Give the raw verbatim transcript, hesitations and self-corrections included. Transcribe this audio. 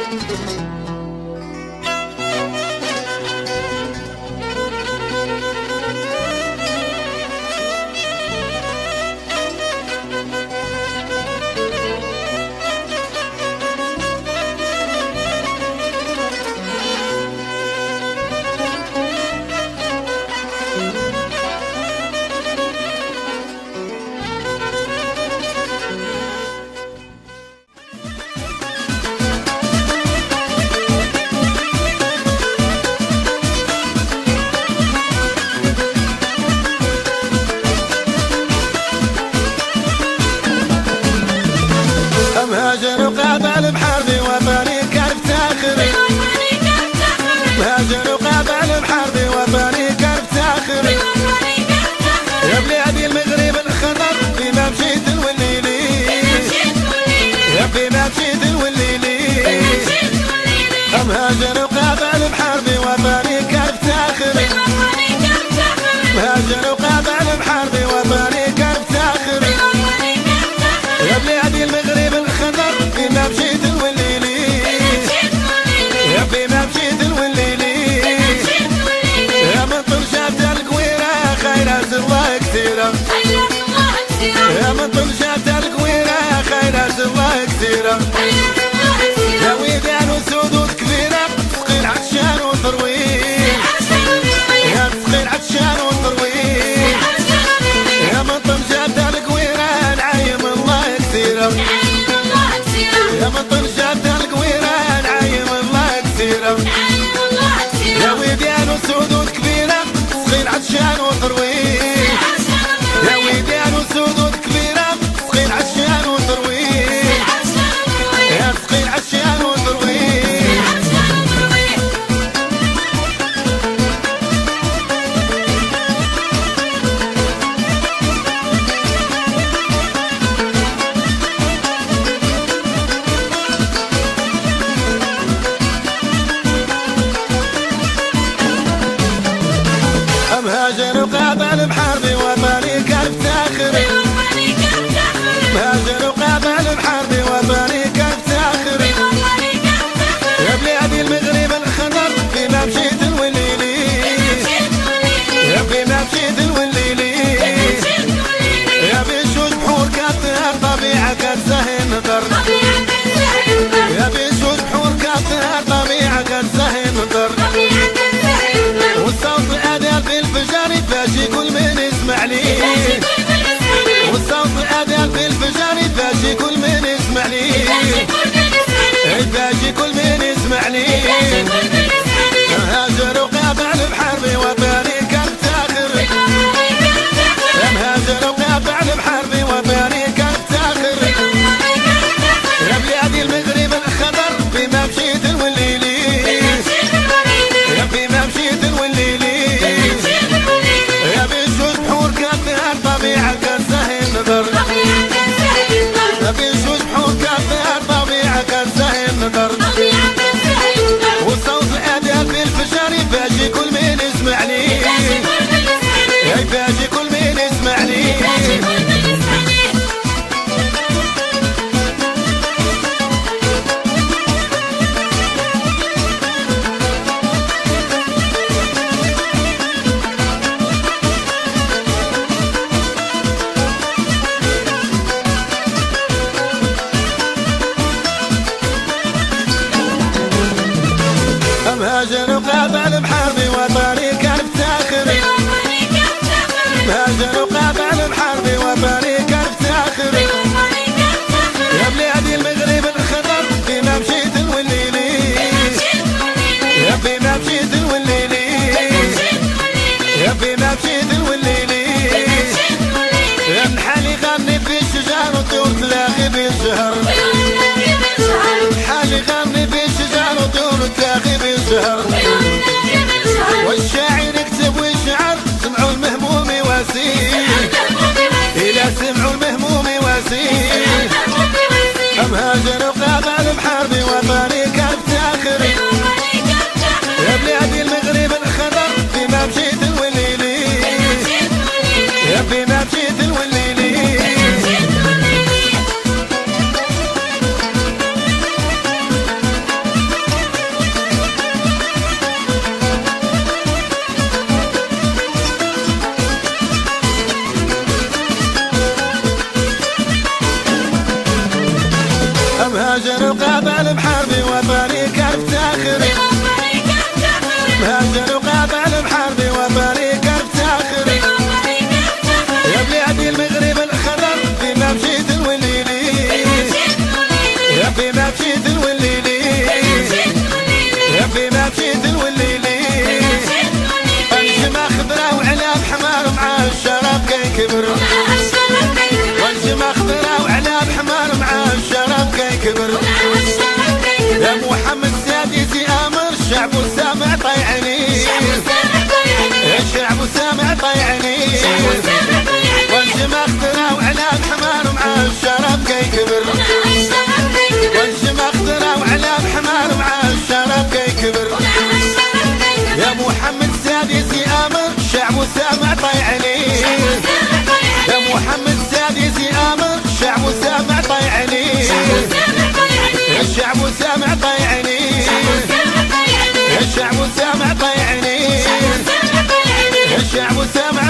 مهاجر وقابل بحربي وطني كان افتخر، مهاجر وقابل بحربي وطني كان افتخر، يا بلادي المغرب الخضر فيما مشيت الوليلي، يا فيما مشيت الوليلي، مهاجر وقابل بحربي وطني كان افتخر، مهاجر وقابل بحربي وطني كان افتخر، يا بلادي المغرب الخضر فيما مشيت الوليلي، يا فيما مشيت الوليلي، يا من طل شافت الكويرة خيرات الله كثيرة، يا من طل شافت الكويرة خيرات الله كثيرة، يا ويدان وسدود كبيرة تسقي العطشان وترويح، يا تسقي العطشان وترويح، يا من طل شافت الكويرة نعايم الله كثيرة، يا من طل شافت الكويرة نعايم الله كثيرة، يا ويدان وسدود كبيرة تسقي العطشان وترويح، يا ويدان وسدود كبيرة تسقي العطشان وترويح، يا تسقي العطشان وترويح. مهاجر وقابل بحربي وطني كان افتخر، مهاجر وقابل بحربي وطني كان افتخر، يا بلادي المغرب الخضر فيما مشيت الوليلي، يا فيما مشيت الوليلي، يا بشوش بحور كاتها الطبيعة كتسهي النظر، يا بشوش بحور كاتها الطبيعة كتسهي النظر، والصوت الأذان في الفجر يفاجئ كل من يسمع لي، والصوت الأذان في الفجر يفاجئ كل من يسمع لي، يفاجئ كل من يسمع لي، مهاجر وقابل بحربي وطني كان افتخر، مهاجر وقابل بحربي وطني كان افتخر، يا بلادي المغرب الخضر فيما مشيت الوليلي، يا فيما مشيت الوليلي، يا بشوش بحور كاتها الطبيعة كتسهي النظر، يا بشوش بحور كاتها الطبيعة كتسهي النظر، والصوت مهاجر وقابل بحربي وطني كافتخر مهاجر وقابل بحربي وطني كافتخر يا بلادي المغرب الخضر فيما مشيت الوليلي يا فيما مشيت الوليلي يا فيما مشيت الوليلي الجمع خضرا وعناب حمار مع الشراب كيكبر والجمع خضرا وعناب حمار مع الشراب كيكبر يا محمد السادس امر الشعب والسامع طيعني الشعب والسامع طيعني والجمع خضرا وعناب حمار مع الشراب كيكبر والجمع خضرا وعناب حمار مع الشراب كيكبر يا محمد السادس امر الشعب والسامع طيعني يا محمد السادس امر الشعب والسامع طيعني الشعب والسامع طيعني الشعب والسامع طيعني الشعب والسامع